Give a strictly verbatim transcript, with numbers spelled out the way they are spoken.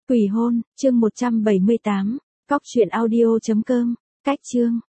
Quỷ hôn, chương một trăm bảy mươi tám, cóc truyện audio chấm com, cách chương.